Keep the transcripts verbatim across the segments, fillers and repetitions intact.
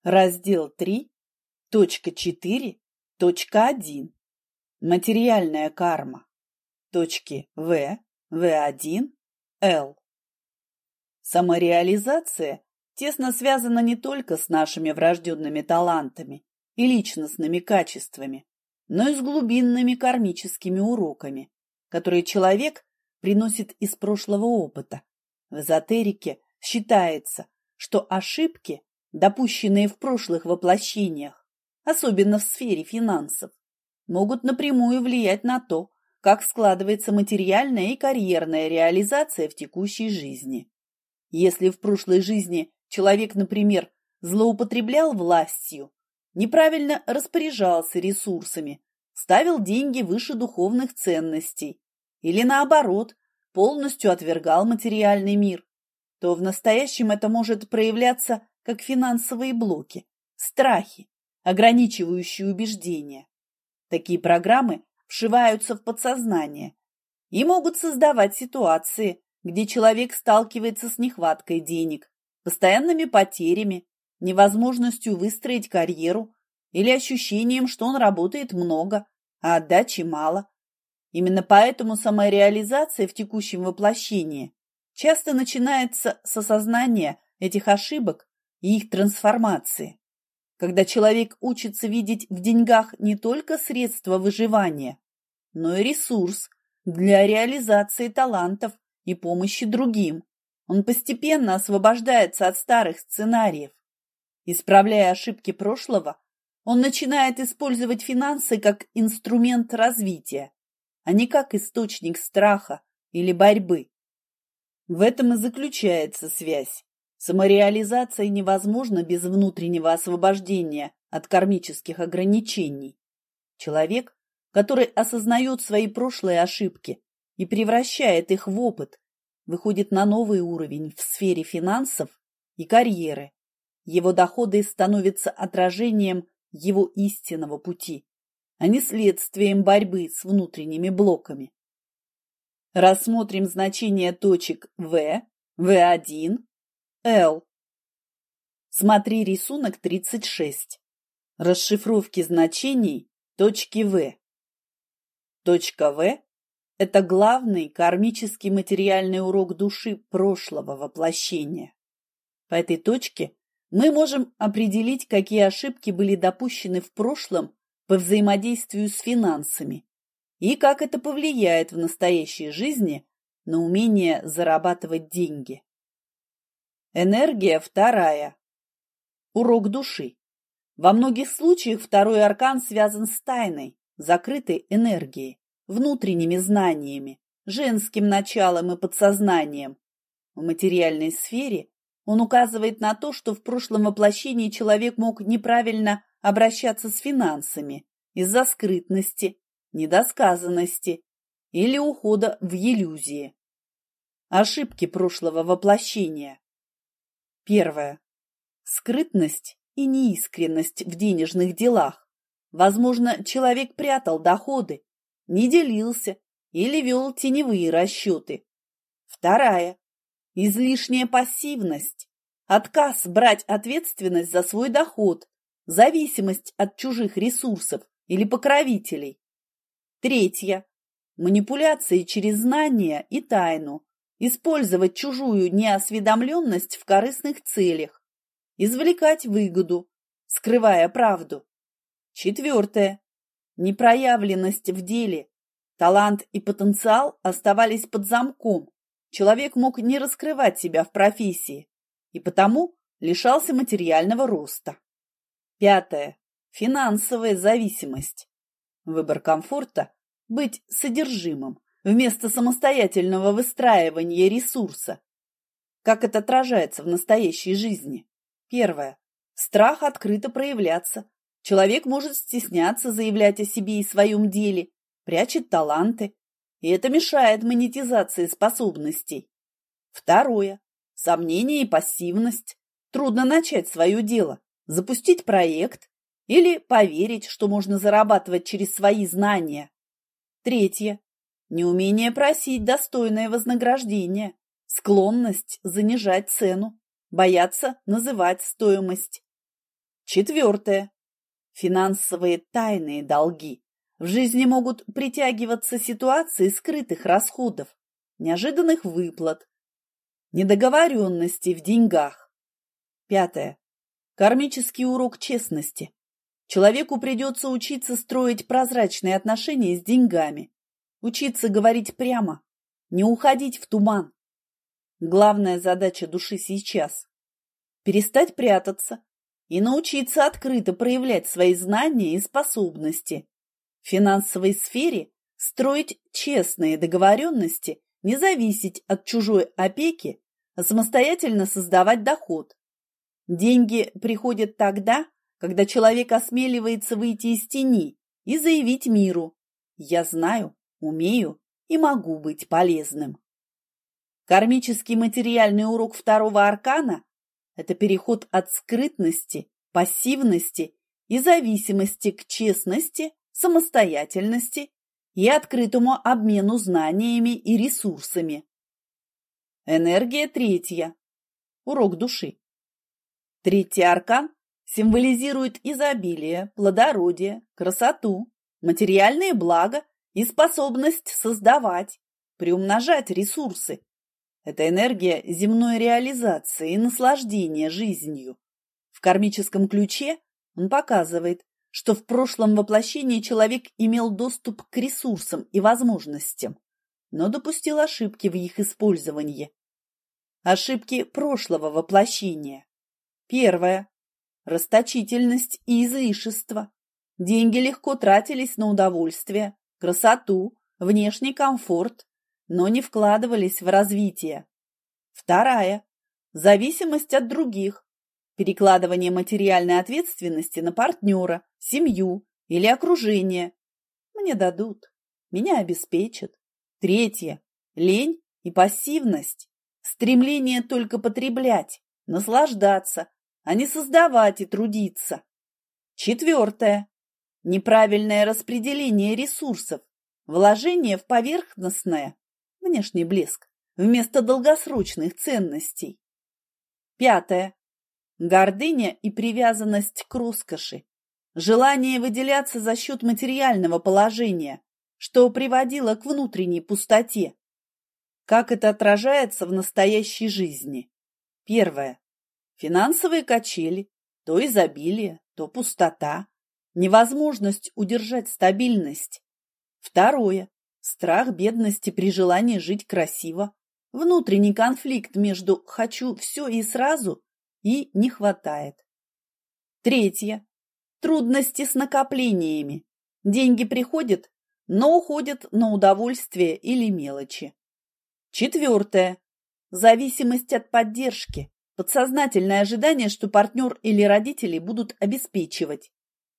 Раздел три, точка четыре, точка один. Материальная карма. Точки В, вэ один, эл. Самореализация тесно связана не только с нашими врожденными талантами и личностными качествами, но и с глубинными кармическими уроками, которые человек приносит из прошлого опыта. В эзотерике считается, что ошибки, допущенные в прошлых воплощениях, особенно в сфере финансов, могут напрямую влиять на то, как складывается материальная и карьерная реализация в текущей жизни. Если в прошлой жизни человек, например, злоупотреблял властью, неправильно распоряжался ресурсами, ставил деньги выше духовных ценностей или, наоборот, полностью отвергал материальный мир, то в настоящем это может проявляться как финансовые блоки, страхи, ограничивающие убеждения. Такие программы вшиваются в подсознание и могут создавать ситуации, где человек сталкивается с нехваткой денег, постоянными потерями, невозможностью выстроить карьеру или ощущением, что он работает много, а отдачи мало. Именно поэтому самореализация в текущем воплощении часто начинается с осознания этих ошибок и их трансформации, когда человек учится видеть в деньгах не только средства выживания, но и ресурс для реализации талантов и помощи другим. Он постепенно освобождается от старых сценариев. Исправляя ошибки прошлого, он начинает использовать финансы как инструмент развития, а не как источник страха или борьбы. В этом и заключается связь. Самореализация невозможна без внутреннего освобождения от кармических ограничений. Человек, который осознает свои прошлые ошибки и превращает их в опыт, выходит на новый уровень в сфере финансов и карьеры. Его доходы становятся отражением его истинного пути, а не следствием борьбы с внутренними блоками. Рассмотрим значения точек В, вэ один, эл. Смотри рисунок тридцать шесть. Расшифровки значений точки В. Точка В – это главный кармический материальный урок души прошлого воплощения. По этой точке мы можем определить, какие ошибки были допущены в прошлом по взаимодействию с финансами и как это повлияет в настоящей жизни на умение зарабатывать деньги. Энергия вторая. Урок души. Во многих случаях второй аркан связан с тайной, закрытой энергией, внутренними знаниями, женским началом и подсознанием. В материальной сфере он указывает на то, что в прошлом воплощении человек мог неправильно обращаться с финансами из-за скрытности, недосказанности или ухода в иллюзии. Ошибки прошлого воплощения. Первое. Скрытность и неискренность в денежных делах. Возможно, человек прятал доходы, не делился или вел теневые расчеты. Вторая. Излишняя пассивность, отказ брать ответственность за свой доход, зависимость от чужих ресурсов или покровителей. Третья. Манипуляции через знания и тайну, использовать чужую неосведомленность в корыстных целях, извлекать выгоду, скрывая правду. Четвертое. Непроявленность в деле, талант и потенциал оставались под замком. Человек мог не раскрывать себя в профессии и потому лишался материального роста. Пятое. Финансовая зависимость. Выбор комфорта – быть содержимым вместо самостоятельного выстраивания ресурса. Как это отражается в настоящей жизни? Первое. Страх открыто проявляться. Человек может стесняться заявлять о себе и своем деле, прячет таланты. И это мешает монетизации способностей. Второе. Сомнение и пассивность. Трудно начать свое дело, запустить проект или поверить, что можно зарабатывать через свои знания. Третье. Неумение просить достойное вознаграждение, склонность занижать цену, бояться называть стоимость. Четвертое. Финансовые тайные долги. В жизни могут притягиваться ситуации скрытых расходов, неожиданных выплат, недоговоренностей в деньгах. Пятое. Кармический урок честности. Человеку придется учиться строить прозрачные отношения с деньгами, учиться говорить прямо, не уходить в туман. Главная задача души сейчас – перестать прятаться и научиться открыто проявлять свои знания и способности. В финансовой сфере строить честные договоренности, не зависеть от чужой опеки, а самостоятельно создавать доход. Деньги приходят тогда, когда человек осмеливается выйти из тени и заявить миру: «Я знаю, умею и могу быть полезным». Кармический материальный урок второго аркана – это переход от скрытности, пассивности и зависимости к честности, самостоятельности и открытому обмену знаниями и ресурсами. Энергия третья. Урок души. Третий аркан символизирует изобилие, плодородие, красоту, материальные блага и способность создавать, приумножать ресурсы. Это энергия земной реализации и наслаждения жизнью. В кармическом ключе он показывает, что в прошлом воплощении человек имел доступ к ресурсам и возможностям, но допустил ошибки в их использовании. Ошибки прошлого воплощения. Первое. Расточительность и излишество. Деньги легко тратились на удовольствие, красоту, внешний комфорт, но не вкладывались в развитие. Вторая. Зависимость от других. Перекладывание материальной ответственности на партнера, семью или окружение. Мне дадут, меня обеспечат. Третье. Лень и пассивность. Стремление только потреблять, наслаждаться, а не создавать и трудиться. Четвертое. Неправильное распределение ресурсов, вложение в поверхностное, внешний блеск, вместо долгосрочных ценностей. Пятое. Гордыня и привязанность к роскоши, желание выделяться за счет материального положения, что приводило к внутренней пустоте. Как это отражается в настоящей жизни? Первое. Финансовые качели, то изобилие, то пустота, невозможность удержать стабильность. Второе. Страх бедности при желании жить красиво, внутренний конфликт между «хочу все и сразу» и «не хватает». Третье. Трудности с накоплениями. Деньги приходят, но уходят на удовольствие или мелочи. Четвертое. Зависимость от поддержки. Подсознательное ожидание, что партнер или родители будут обеспечивать.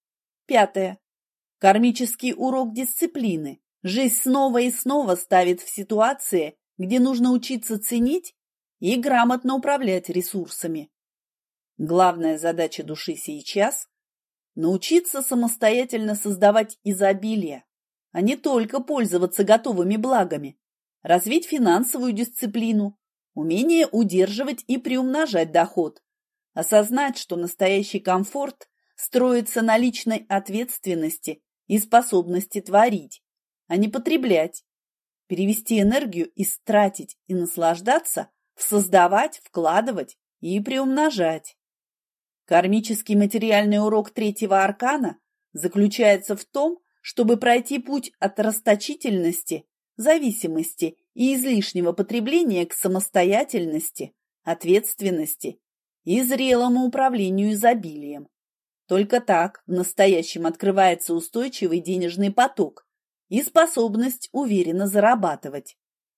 Пятое. Кармический урок дисциплины. Жизнь снова и снова ставит в ситуации, где нужно учиться ценить и грамотно управлять ресурсами. Главная задача души сейчас – научиться самостоятельно создавать изобилие, а не только пользоваться готовыми благами, развить финансовую дисциплину, умение удерживать и приумножать доход, осознать, что настоящий комфорт строится на личной ответственности и способности творить, а не потреблять, перевести энергию из тратить и наслаждаться в создавать, вкладывать и приумножать. Кармический материальный урок третьего аркана заключается в том, чтобы пройти путь от расточительности, зависимости и излишнего потребления к самостоятельности, ответственности и зрелому управлению изобилием. Только так в настоящем открывается устойчивый денежный поток и способность уверенно зарабатывать.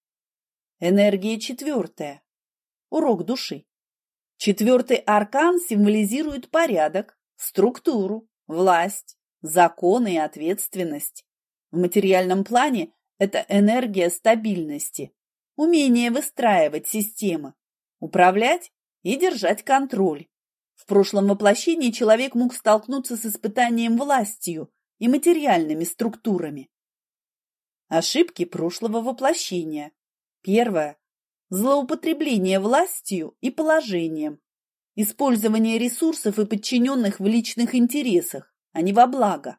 Энергия четвертая. Урок души. Четвертый аркан символизирует порядок, структуру, власть, законы и ответственность. В материальном плане это энергия стабильности, умение выстраивать системы, управлять и держать контроль. В прошлом воплощении человек мог столкнуться с испытанием властью и материальными структурами. Ошибки прошлого воплощения. Первое. Злоупотребление властью и положением. Использование ресурсов и подчиненных в личных интересах, а не во благо.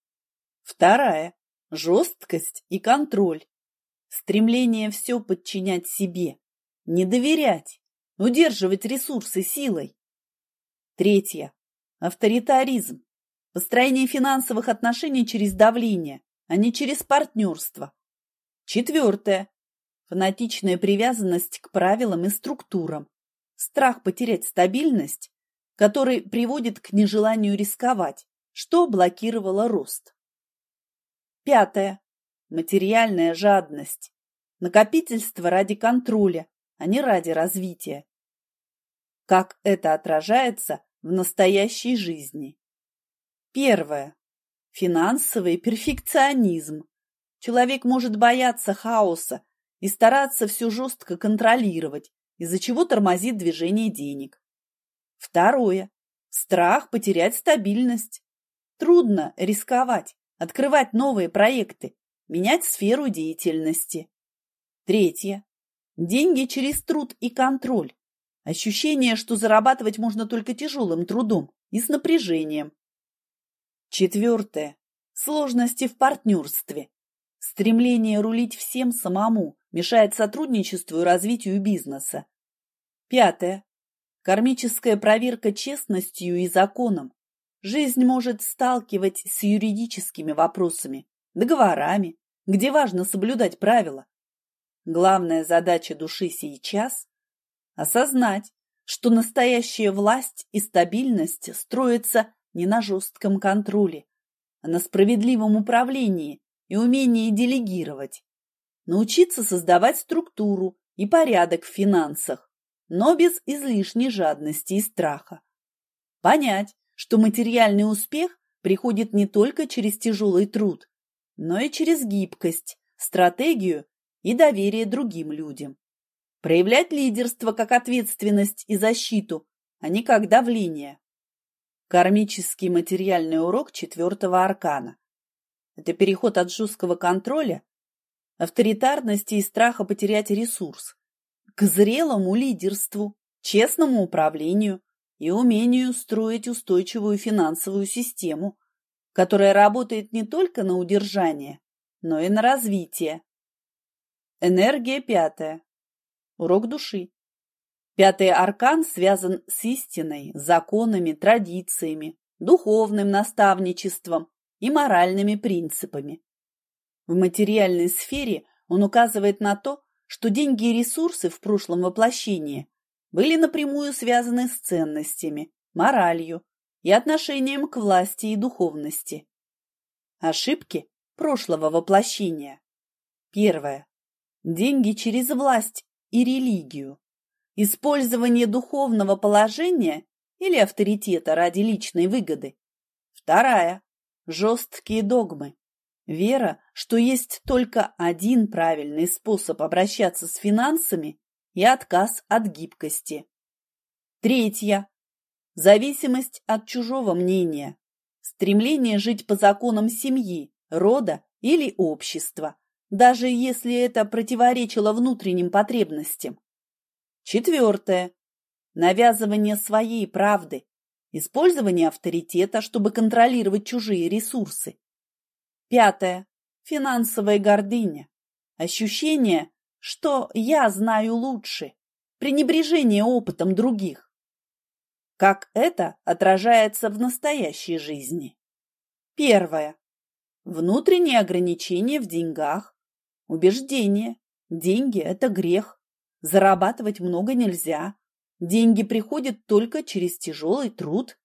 Вторая – жесткость и контроль. Стремление все подчинять себе, не доверять, удерживать ресурсы силой. Третье – авторитаризм. Построение финансовых отношений через давление, а не через партнерство. Четвертое – фанатичная привязанность к правилам и структурам. Страх потерять стабильность, который приводит к нежеланию рисковать, что блокировало рост. Пятое. Материальная жадность. Накопительство ради контроля, а не ради развития. Как это отражается в настоящей жизни? Первое. Финансовый перфекционизм. Человек может бояться хаоса и стараться все жестко контролировать, из-за чего тормозит движение денег. Второе. Страх потерять стабильность. Трудно рисковать, открывать новые проекты, менять сферу деятельности. Третье. Деньги через труд и контроль. Ощущение, что зарабатывать можно только тяжелым трудом и с напряжением. Четвертое. Сложности в партнерстве. Стремление рулить всем самому мешает сотрудничеству и развитию бизнеса. Пятое. Кармическая проверка честностью и законом. Жизнь может сталкивать с юридическими вопросами, договорами, где важно соблюдать правила. Главная задача души сейчас – осознать, что настоящая власть и стабильность строятся не на жестком контроле, а на справедливом управлении и умении делегировать. Научиться создавать структуру и порядок в финансах, но без излишней жадности и страха. Понять, что материальный успех приходит не только через тяжелый труд, но и через гибкость, стратегию и доверие другим людям. Проявлять лидерство как ответственность и защиту, а не как давление. Кармический материальный урок четвертого аркана. Это переход от жесткого контроля, авторитарности и страха потерять ресурс к зрелому лидерству, честному управлению и умению строить устойчивую финансовую систему, которая работает не только на удержание, но и на развитие. Энергия пятая. Урок души. Пятый аркан связан с истиной, законами, традициями, духовным наставничеством и моральными принципами. В материальной сфере он указывает на то, что деньги и ресурсы в прошлом воплощении были напрямую связаны с ценностями, моралью и отношением к власти и духовности. Ошибки прошлого воплощения. Первое. Деньги через власть и религию. Использование духовного положения или авторитета ради личной выгоды. Вторая. Жесткие догмы. Вера, что есть только один правильный способ обращаться с финансами и отказ от гибкости. Третья. Зависимость от чужого мнения. Стремление жить по законам семьи, рода или общества, даже если это противоречило внутренним потребностям. Четвертое. Навязывание своей правды. Использование авторитета, чтобы контролировать чужие ресурсы. Пятое. Финансовая гордыня. Ощущение, что я знаю лучше. Пренебрежение опытом других. Как это отражается в настоящей жизни? Первое. Внутренние ограничения в деньгах. Убеждение. Деньги – это грех. Зарабатывать много нельзя. Деньги приходят только через тяжелый труд.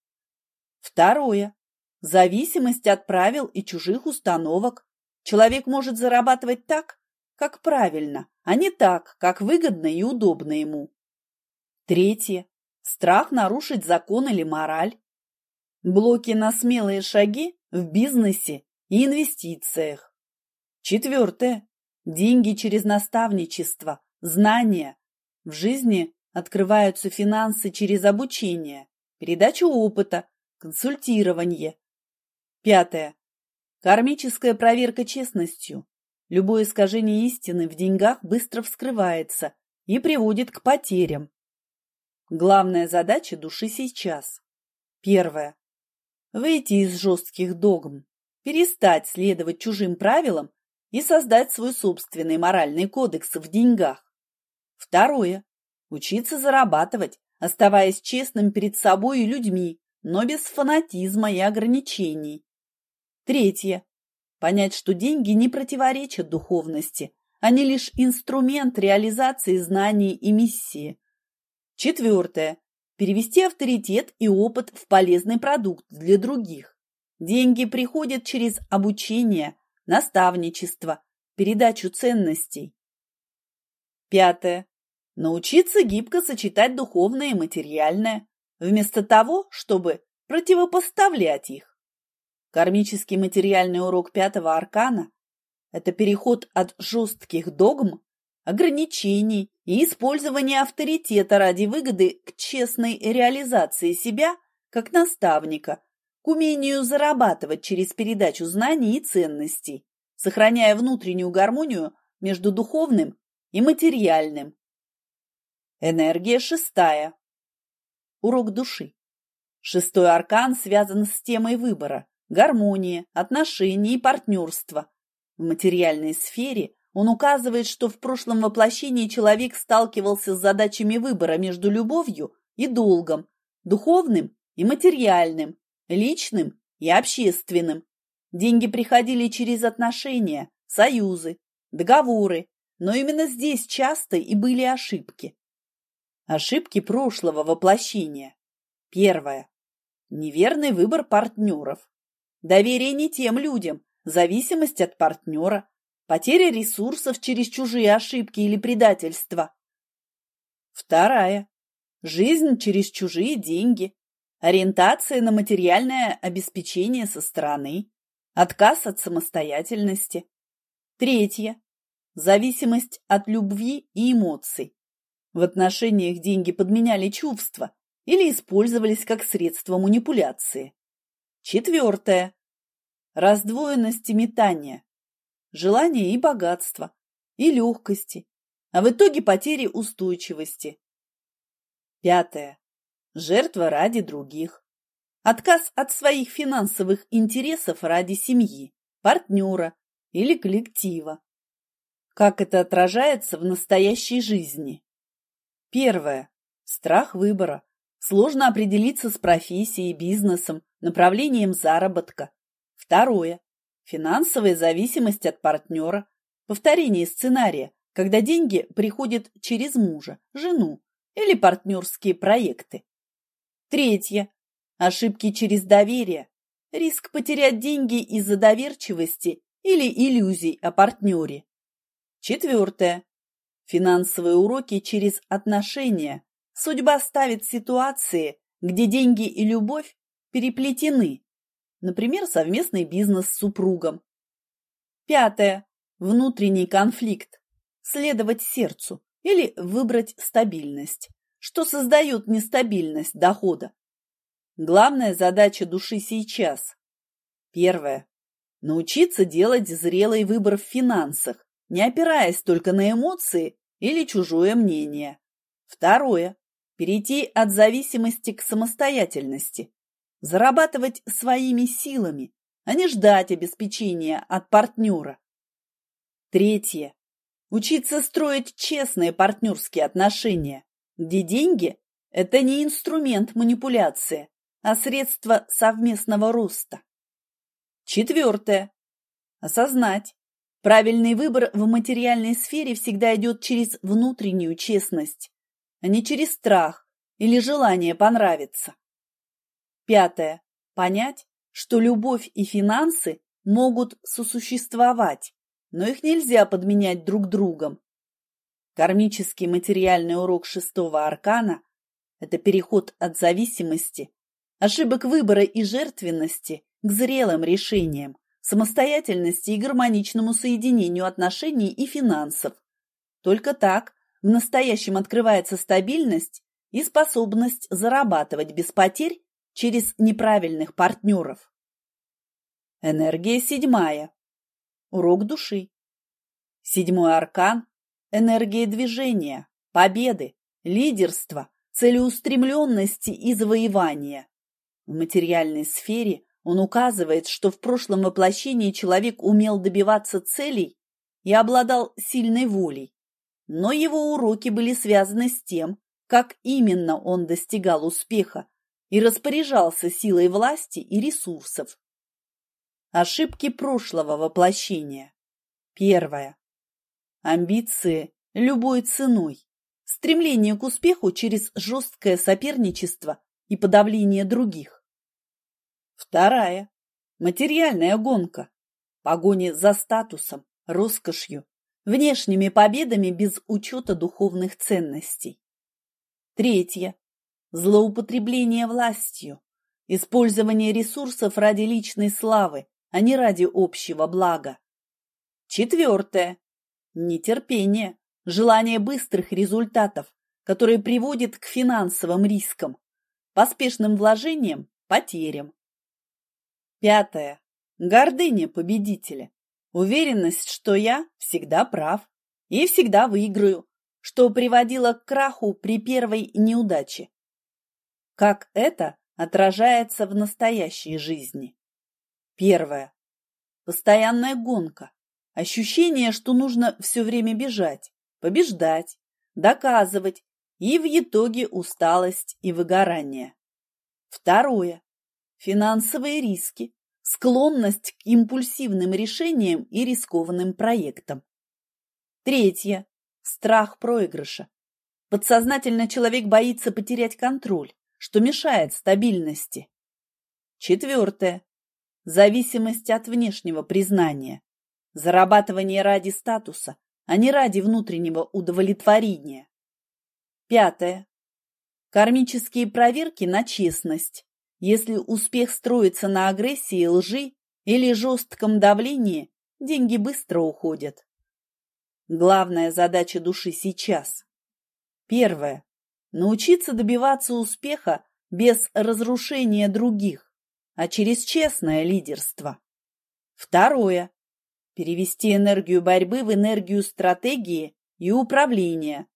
Второе. Зависимость от правил и чужих установок. Человек может зарабатывать так, как правильно, а не так, как выгодно и удобно ему. Третье. Страх нарушить закон или мораль. Блоки на смелые шаги в бизнесе и инвестициях. Четвертое. Деньги через наставничество, знания. В жизни открываются финансы через обучение, передачу опыта, консультирование. Пятое. Кармическая проверка честностью. Любое искажение истины в деньгах быстро вскрывается и приводит к потерям. Главная задача души сейчас. Первое. Выйти из жестких догм, перестать следовать чужим правилам и создать свой собственный моральный кодекс в деньгах. Второе. Учиться зарабатывать, оставаясь честным перед собой и людьми, но без фанатизма и ограничений. Третье. Понять, что деньги не противоречат духовности, они лишь инструмент реализации знаний и миссии. Четвертое. Перевести авторитет и опыт в полезный продукт для других. Деньги приходят через обучение, наставничество, передачу ценностей. Пятое. Научиться гибко сочетать духовное и материальное, вместо того, чтобы противопоставлять их. Кармический материальный урок пятого аркана – это переход от жестких догм, ограничений и использования авторитета ради выгоды к честной реализации себя как наставника, к умению зарабатывать через передачу знаний и ценностей, сохраняя внутреннюю гармонию между духовным и материальным. Энергия шестая. Урок души. Шестой аркан связан с темой выбора, гармонии, отношений и партнерства. В материальной сфере он указывает, что в прошлом воплощении человек сталкивался с задачами выбора между любовью и долгом, духовным и материальным, личным и общественным. Деньги приходили через отношения, союзы, договоры, но именно здесь часто и были ошибки. Ошибки прошлого воплощения. Первое. Неверный выбор партнеров. Доверие не тем людям, зависимость от партнера, потеря ресурсов через чужие ошибки или предательство. Вторая. Жизнь через чужие деньги, ориентация на материальное обеспечение со стороны, отказ от самостоятельности. Третье. Зависимость от любви и эмоций. В отношениях деньги подменяли чувства или использовались как средство манипуляции. Четвертое. Раздвоенность и метание. Желание и богатство, и легкости, а в итоге потери устойчивости. Пятое. Жертва ради других. Отказ от своих финансовых интересов ради семьи, партнера или коллектива. Как это отражается в настоящей жизни? Первое. Страх выбора. Сложно определиться с профессией, бизнесом, направлением заработка. Второе. Финансовая зависимость от партнера. Повторение сценария, когда деньги приходят через мужа, жену или партнерские проекты. Третье. Ошибки через доверие. Риск потерять деньги из-за доверчивости или иллюзий о партнере. Четвертое. Финансовые уроки через отношения. Судьба ставит ситуации, где деньги и любовь переплетены. Например, совместный бизнес с супругом. Пятое. Внутренний конфликт. Следовать сердцу или выбрать стабильность, что создает нестабильность дохода. Главная задача души сейчас. Первое. Научиться делать зрелый выбор в финансах, не опираясь только на эмоции или чужое мнение. Второе. Перейти от зависимости к самостоятельности. Зарабатывать своими силами, а не ждать обеспечения от партнера. Третье. Учиться строить честные партнерские отношения, где деньги – это не инструмент манипуляции, а средство совместного роста. Четвертое. Осознать. Правильный выбор в материальной сфере всегда идет через внутреннюю честность, а не через страх или желание понравиться. Пятое. Понять, что любовь и финансы могут сосуществовать, но их нельзя подменять друг другом. Кармический материальный урок шестого аркана – это переход от зависимости, ошибок выбора и жертвенности к зрелым решениям, самостоятельности и гармоничному соединению отношений и финансов. Только так в настоящем открывается стабильность и способность зарабатывать без потерь через неправильных партнеров. Энергия седьмая. Урок души. Седьмой аркан – энергия движения, победы, лидерства, целеустремленности и завоевания. В материальной сфере он указывает, что в прошлом воплощении человек умел добиваться целей и обладал сильной волей, но его уроки были связаны с тем, как именно он достигал успеха и распоряжался силой власти и ресурсов. Ошибки прошлого воплощения. Первое. Амбиции любой ценой. Стремление к успеху через жесткое соперничество и подавление других. Вторая. Материальная гонка. Погони за статусом, роскошью, внешними победами без учета духовных ценностей. Третье. Злоупотребление властью. Использование ресурсов ради личной славы, а не ради общего блага. Четвертое. Нетерпение, желание быстрых результатов, которые приводят к финансовым рискам, поспешным вложениям, потерям. Пятое. Гордыня победителя. Уверенность, что я всегда прав и всегда выиграю, что приводило к краху при первой неудаче. Как это отражается в настоящей жизни? Первое. Постоянная гонка. Ощущение, что нужно все время бежать, побеждать, доказывать, и в итоге усталость и выгорание. Второе. Финансовые риски, склонность к импульсивным решениям и рискованным проектам. Третье. Страх проигрыша. Подсознательно человек боится потерять контроль, что мешает стабильности. Четвертое. Зависимость от внешнего признания. Зарабатывание ради статуса, а не ради внутреннего удовлетворения. Пятое. Кармические проверки на честность. Если успех строится на агрессии, лжи или жестком давлении, деньги быстро уходят. Главная задача души сейчас. Первое. Научиться добиваться успеха без разрушения других, а через честное лидерство. Второе. Перевести энергию борьбы в энергию стратегии и управления.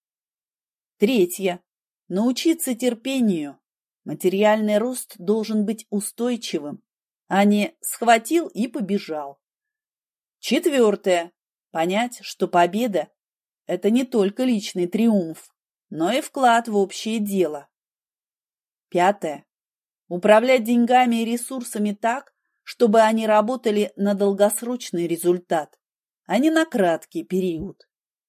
Третье. Научиться терпению. Материальный рост должен быть устойчивым, а не схватил и побежал. Четвертое. Понять, что победа – это не только личный триумф, но и вклад в общее дело. Пятое. Управлять деньгами и ресурсами так, чтобы они работали на долгосрочный результат, а не на краткий период.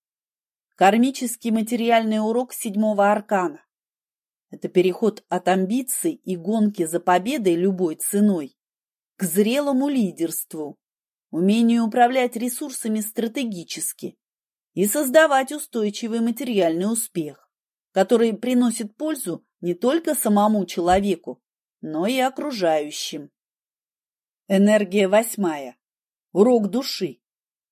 Кармический материальный урок седьмого аркана. Это переход от амбиций и гонки за победой любой ценой к зрелому лидерству, умению управлять ресурсами стратегически и создавать устойчивый материальный успех, который приносит пользу не только самому человеку, но и окружающим. Энергия восьмая. Урок души.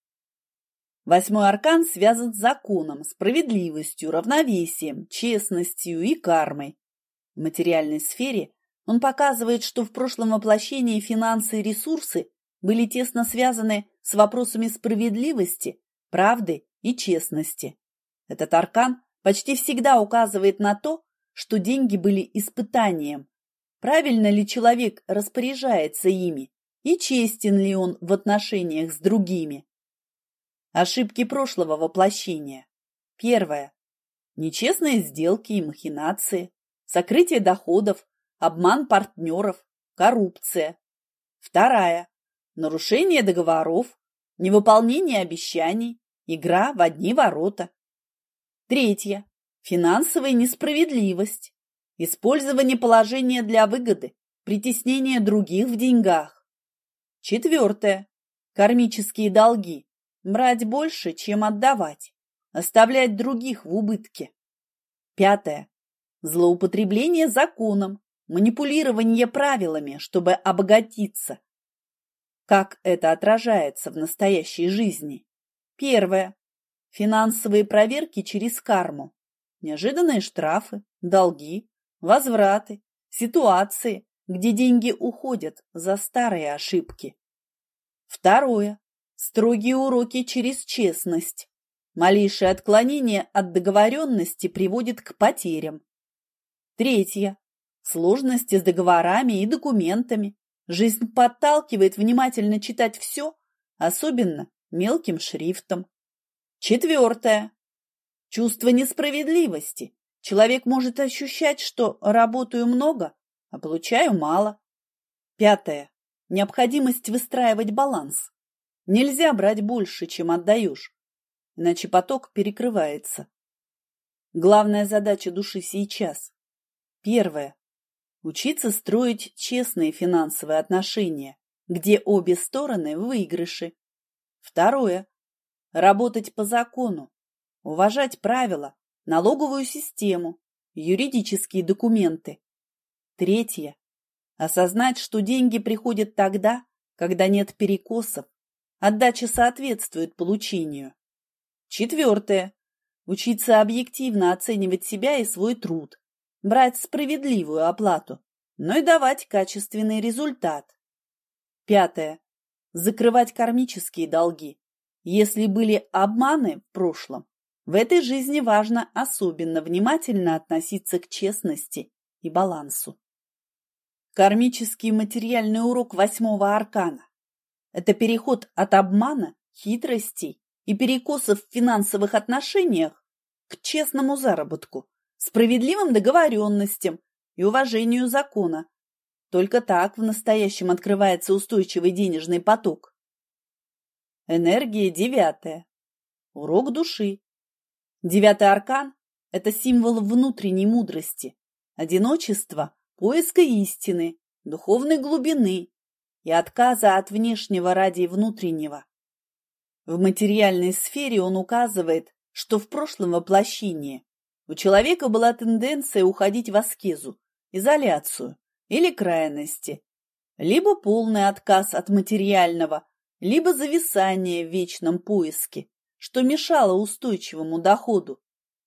Восьмой аркан связан с законом, справедливостью, равновесием, честностью и кармой. В материальной сфере он показывает, что в прошлом воплощении финансы и ресурсы были тесно связаны с вопросами справедливости, правды и честности. Этот аркан почти всегда указывает на то, что деньги были испытанием. Правильно ли человек распоряжается ими и честен ли он в отношениях с другими? Ошибки прошлого воплощения. Первое. Нечестные сделки и махинации, сокрытие доходов, обман партнеров, коррупция. Вторая. Нарушение договоров, невыполнение обещаний, игра в одни ворота. Третье. Финансовая несправедливость, использование положения для выгоды, притеснение других в деньгах. Четвертое. Кармические долги. Брать больше, чем отдавать. Оставлять других в убытке. Пятое. Злоупотребление законом, манипулирование правилами, чтобы обогатиться. Как это отражается в настоящей жизни? Первое. Финансовые проверки через карму. Неожиданные штрафы, долги, возвраты, ситуации, где деньги уходят за старые ошибки. Второе. Строгие уроки через честность. Малейшее отклонение от договоренности приводит к потерям. Третье. Сложности с договорами и документами. Жизнь подталкивает внимательно читать все, особенно мелким шрифтом. Четвертое. Чувство несправедливости. Человек может ощущать, что работаю много, а получаю мало. Пятое. Необходимость выстраивать баланс. Нельзя брать больше, чем отдаешь, иначе поток перекрывается. Главная задача души сейчас. Первое. Учиться строить честные финансовые отношения, где обе стороны в выигрыше. Второе. Работать по закону, уважать правила, налоговую систему, юридические документы. Третье. Осознать, что деньги приходят тогда, когда нет перекосов, отдача соответствует получению. Четвертое. Учиться объективно оценивать себя и свой труд, брать справедливую оплату, но и давать качественный результат. Пятое. Закрывать кармические долги. Если были обманы в прошлом, в этой жизни важно особенно внимательно относиться к честности и балансу. Кармический материальный урок восьмого аркана – это переход от обмана, хитростей и перекосов в финансовых отношениях к честному заработку, справедливым договоренностям и уважению закона. Только так в настоящем открывается устойчивый денежный поток. Энергия девятая. Урок души. Девятый аркан – это символ внутренней мудрости, одиночества, поиска истины, духовной глубины и отказа от внешнего ради внутреннего. В материальной сфере он указывает, что в прошлом воплощении у человека была тенденция уходить в аскезу, изоляцию или крайности, либо полный отказ от материального, либо зависание в вечном поиске, что мешало устойчивому доходу.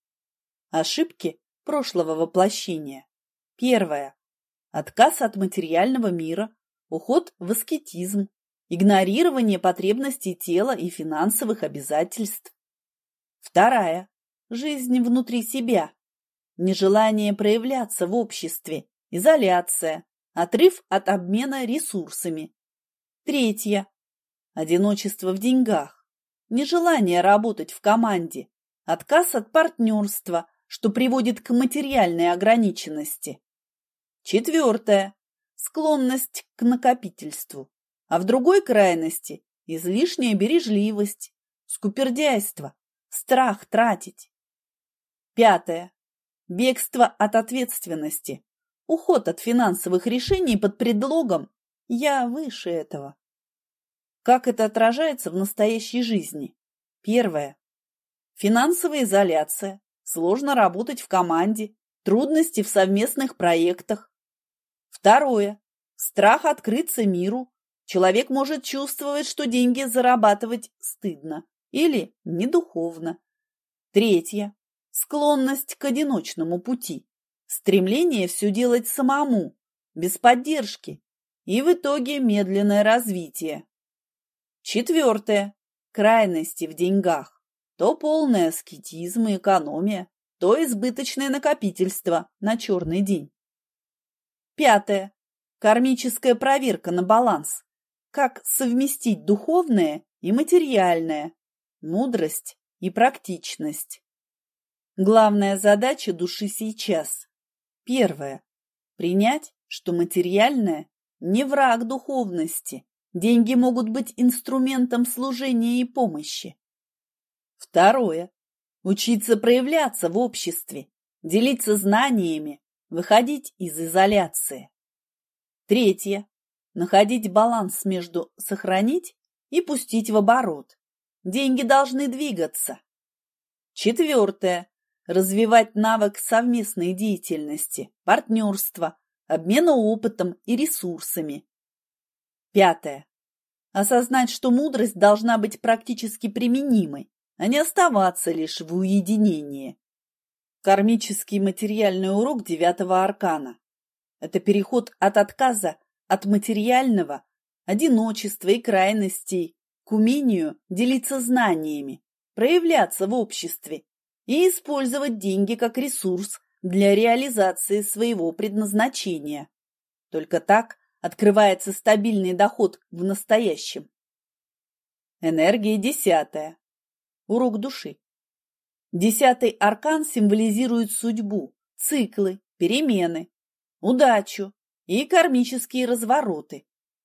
Ошибки прошлого воплощения. Первое. Отказ от материального мира, уход в аскетизм, игнорирование потребностей тела и финансовых обязательств. Вторая. Жизнь внутри себя, нежелание проявляться в обществе, изоляция, отрыв от обмена ресурсами. Третья. Одиночество в деньгах, нежелание работать в команде, отказ от партнерства, что приводит к материальной ограниченности. Четвертое. Склонность к накопительству, а в другой крайности – излишняя бережливость, скупердяйство, страх тратить. Пятое. Бегство от ответственности, уход от финансовых решений под предлогом «я выше этого». Как это отражается в настоящей жизни? Первое. Финансовая изоляция, сложно работать в команде, трудности в совместных проектах. Второе. Страх открыться миру. Человек может чувствовать, что деньги зарабатывать стыдно или недуховно. Третье. Склонность к одиночному пути. Стремление все делать самому, без поддержки. И в итоге медленное развитие. Четвертое. Крайности в деньгах. То полный аскетизм и экономия, то избыточное накопительство на черный день. Пятое. Кармическая проверка на баланс. Как совместить духовное и материальное, мудрость и практичность. Главная задача души сейчас. Первое. Принять, что материальное не враг духовности. Деньги могут быть инструментом служения и помощи. Второе. Учиться проявляться в обществе, делиться знаниями, выходить из изоляции. Третье. Находить баланс между сохранить и пустить в оборот. Деньги должны двигаться. Четвертое. Развивать навык совместной деятельности, партнерства, обмена опытом и ресурсами. Пятое. Осознать, что мудрость должна быть практически применимой, а не оставаться лишь в уединении. Кармический материальный урок девятого аркана – это переход от отказа от материального, одиночества и крайностей к умению делиться знаниями, проявляться в обществе и использовать деньги как ресурс для реализации своего предназначения. Только так открывается стабильный доход в настоящем. Энергия десятая. Урок души. Десятый аркан символизирует судьбу, циклы, перемены, удачу и кармические развороты.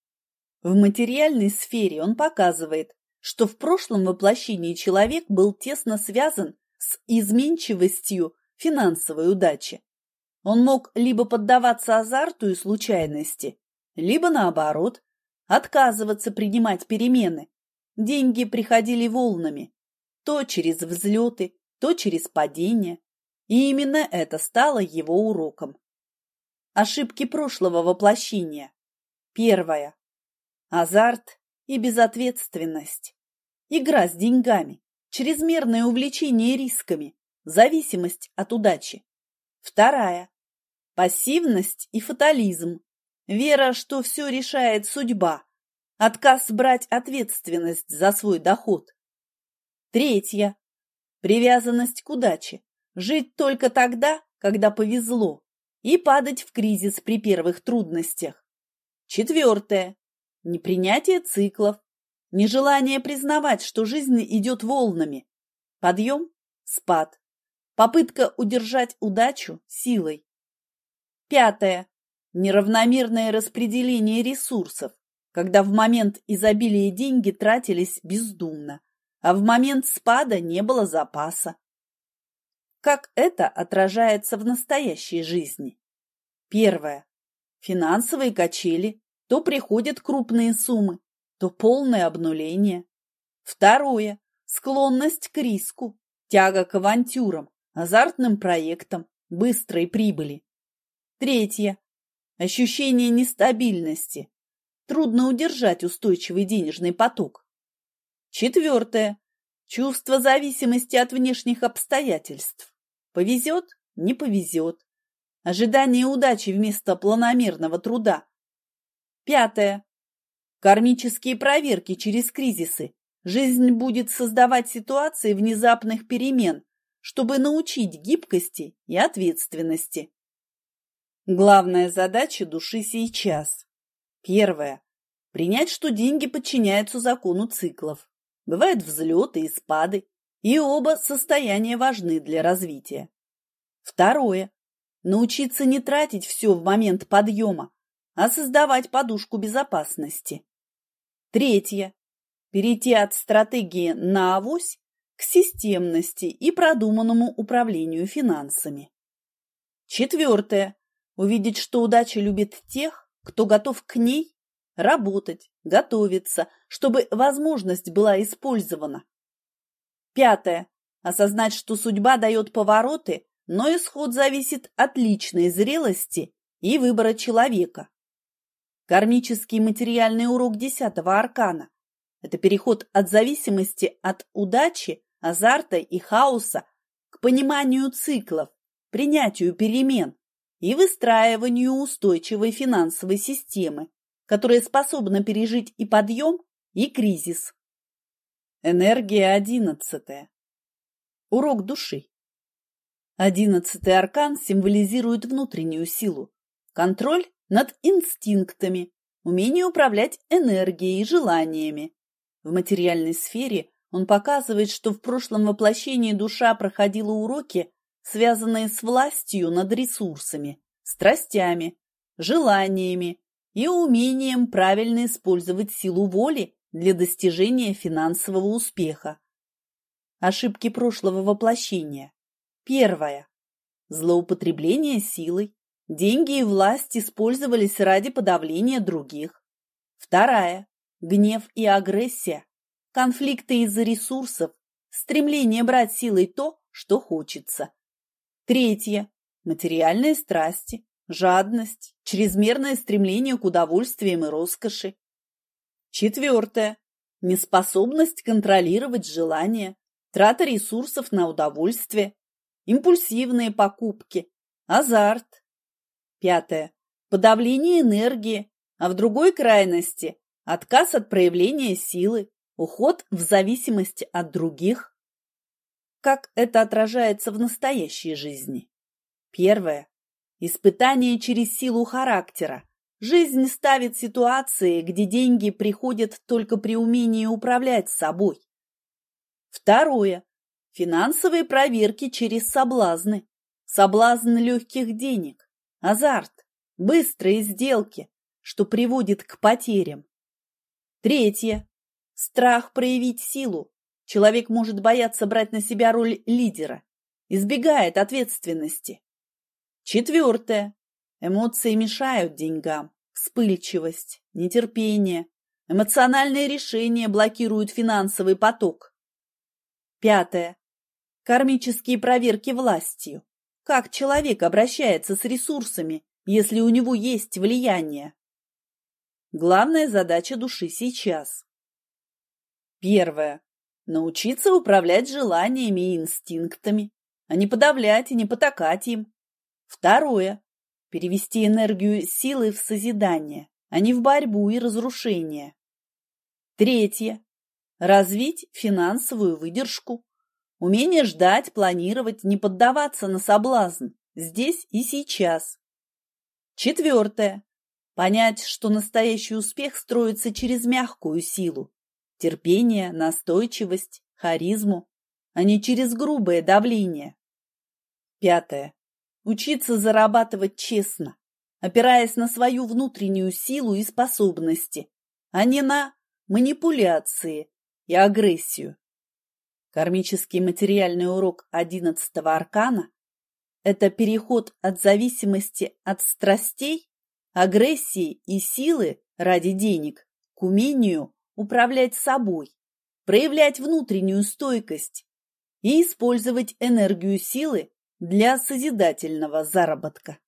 В материальной сфере он показывает, что в прошлом воплощении человек был тесно связан с изменчивостью финансовой удачи. Он мог либо поддаваться азарту и случайности, либо, наоборот, отказываться принимать перемены. Деньги приходили волнами, то через взлеты, то через падения, и именно это стало его уроком. Ошибки прошлого воплощения. Первое. Азарт и безответственность. Игра с деньгами, чрезмерное увлечение рисками, зависимость от удачи. Вторая. Пассивность и фатализм. Вера, что все решает судьба. Отказ брать ответственность за свой доход. Третья. Привязанность к удаче. Жить только тогда, когда повезло, и падать в кризис при первых трудностях. Четвертое. Непринятие циклов. Нежелание признавать, что жизнь идет волнами. Подъем, спад. Попытка удержать удачу силой. Пятое. Неравномерное распределение ресурсов, когда в момент изобилия деньги тратились бездумно, а в момент спада не было запаса. Как это отражается в настоящей жизни? Первое. Финансовые качели. То приходят крупные суммы, то полное обнуление. Второе. Склонность к риску, тяга к авантюрам, азартным проектам, быстрой прибыли. Третье. Ощущение нестабильности. Трудно удержать устойчивый денежный поток. Четвертое. Чувство зависимости от внешних обстоятельств. Повезет, не повезет. Ожидание удачи вместо планомерного труда. Пятое. Кармические проверки через кризисы. Жизнь будет создавать ситуации внезапных перемен, чтобы научить гибкости и ответственности. Главная задача души сейчас. Первое. Принять, что деньги подчиняются закону циклов. Бывают взлеты и спады, и оба состояния важны для развития. Второе. Научиться не тратить все в момент подъема, а создавать подушку безопасности. Третье. Перейти от стратегии на авось к системности и продуманному управлению финансами. Четвертое. Увидеть, что удача любит тех, кто готов к ней работать, готовиться, чтобы возможность была использована. Пятое. Осознать, что судьба дает повороты, но исход зависит от личной зрелости и выбора человека. Кармический материальный урок десятого аркана – это переход от зависимости от удачи, азарта и хаоса к пониманию циклов, принятию перемен и выстраиванию устойчивой финансовой системы, которая способна пережить и подъем, и кризис. Энергия одиннадцатая. Урок души. Одиннадцатый аркан символизирует внутреннюю силу, контроль над инстинктами, умение управлять энергией и желаниями. В материальной сфере он показывает, что в прошлом воплощении душа проходила уроки, связанные с властью над ресурсами, страстями, желаниями и умением правильно использовать силу воли для достижения финансового успеха. Ошибки прошлого воплощения. Первое. Злоупотребление силой. Деньги и власть использовались ради подавления других. Вторая. Гнев и агрессия. Конфликты из-за ресурсов. Стремление брать силой то, что хочется. Третье. Материальные страсти. Жадность. Чрезмерное стремление к удовольствиям и роскоши. Четвертое. Неспособность контролировать желания. Трата ресурсов на удовольствие. Импульсивные покупки. Азарт. Пятое. Подавление энергии, а в другой крайности – отказ от проявления силы, уход в зависимости от других. Как это отражается в настоящей жизни? Первое. Испытание через силу характера. Жизнь ставит ситуации, где деньги приходят только при умении управлять собой. Второе. Финансовые проверки через соблазны. Соблазн легких денег, азарт, быстрые сделки, что приводит к потерям. Третье. Страх проявить силу. Человек может бояться брать на себя роль лидера, избегает ответственности. Четвертое. Эмоции мешают деньгам. Вспыльчивость, нетерпение, эмоциональные решения блокируют финансовый поток. Пятое. Кармические проверки властью. Как человек обращается с ресурсами, если у него есть влияние? Главная задача души сейчас. Первое. Научиться управлять желаниями и инстинктами, а не подавлять и не потакать им. Второе. Перевести энергию силы в созидание, а не в борьбу и разрушение. Третье. Развить финансовую выдержку. Умение ждать, планировать, не поддаваться на соблазн здесь и сейчас. Четвертое. Понять, что настоящий успех строится через мягкую силу, терпение, настойчивость, харизму, а не через грубое давление. Пятое. Учиться зарабатывать честно, опираясь на свою внутреннюю силу и способности, а не на манипуляции и агрессию. Кармический материальный урок одиннадцатого аркана – это переход от зависимости от страстей, агрессии и силы ради денег к умению управлять собой, проявлять внутреннюю стойкость и использовать энергию силы для созидательного заработка.